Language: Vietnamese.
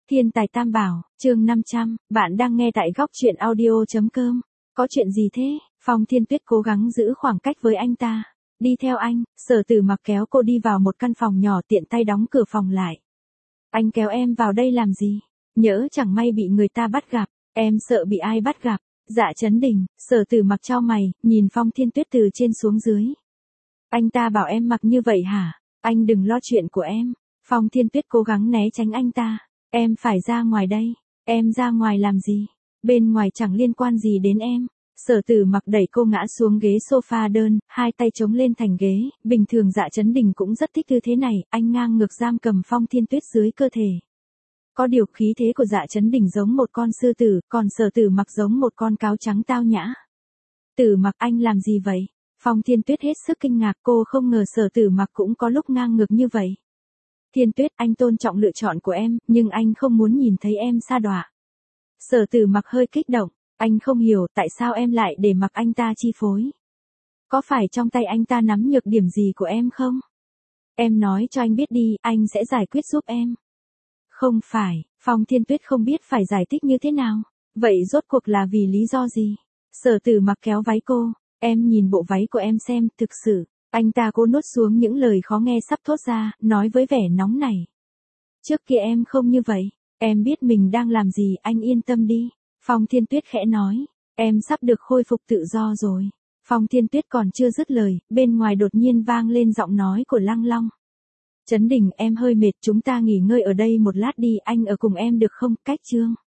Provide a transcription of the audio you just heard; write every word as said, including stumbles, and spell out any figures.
Thiên tài tam bảo, chương năm trăm, bạn đang nghe tại góc truyện audio.com. Có chuyện gì thế? Phong Thiên Tuyết cố gắng giữ khoảng cách với anh ta. Đi theo anh, Sở Tử Mặc kéo cô đi vào một căn phòng nhỏ, tiện tay đóng cửa phòng lại. Anh kéo em vào đây làm gì? Nhỡ chẳng may bị người ta bắt gặp, em sợ bị ai bắt gặp. Dạ Chấn Đình, Sở Tử Mặc chau mày, nhìn Phong Thiên Tuyết từ trên xuống dưới. Anh ta bảo em mặc như vậy hả? Anh đừng lo chuyện của em. Phong Thiên Tuyết cố gắng né tránh anh ta. Em phải ra ngoài đây. Em ra ngoài làm gì? Bên ngoài chẳng liên quan gì đến em. Sở Tử Mặc đẩy cô ngã xuống ghế sofa đơn, hai tay chống lên thành ghế. Bình thường Dạ Chấn Đình cũng rất thích tư thế này, anh ngang ngược giam cầm Phong Thiên Tuyết dưới cơ thể. Có điều khí thế của Dạ Chấn Đình giống một con sư tử, còn Sở Tử Mặc giống một con cáo trắng tao nhã. Tử Mặc, anh làm gì vậy? Phong Thiên Tuyết hết sức kinh ngạc, cô không ngờ Sở Tử Mặc cũng có lúc ngang ngược như vậy. Thiên Tuyết, anh tôn trọng lựa chọn của em, nhưng anh không muốn nhìn thấy em sa đọa. Sở Tử Mặc hơi kích động, anh không hiểu tại sao em lại để mặc anh ta chi phối. Có phải trong tay anh ta nắm nhược điểm gì của em không? Em nói cho anh biết đi, anh sẽ giải quyết giúp em. Không phải, Phong Thiên Tuyết không biết phải giải thích như thế nào. Vậy rốt cuộc là vì lý do gì? Sở Tử Mặc kéo váy cô, em nhìn bộ váy của em xem, thực sự. Anh ta cố nuốt xuống những lời khó nghe sắp thốt ra, nói với vẻ nóng nảy. Trước kia em không như vậy, em biết mình đang làm gì, anh yên tâm đi. Phong Thiên Tuyết khẽ nói, em sắp được khôi phục tự do rồi. Phong Thiên Tuyết còn chưa dứt lời, bên ngoài đột nhiên vang lên giọng nói của Lăng Long. Chấn Đình, em hơi mệt, chúng ta nghỉ ngơi ở đây một lát đi, anh ở cùng em được không? Cách chương.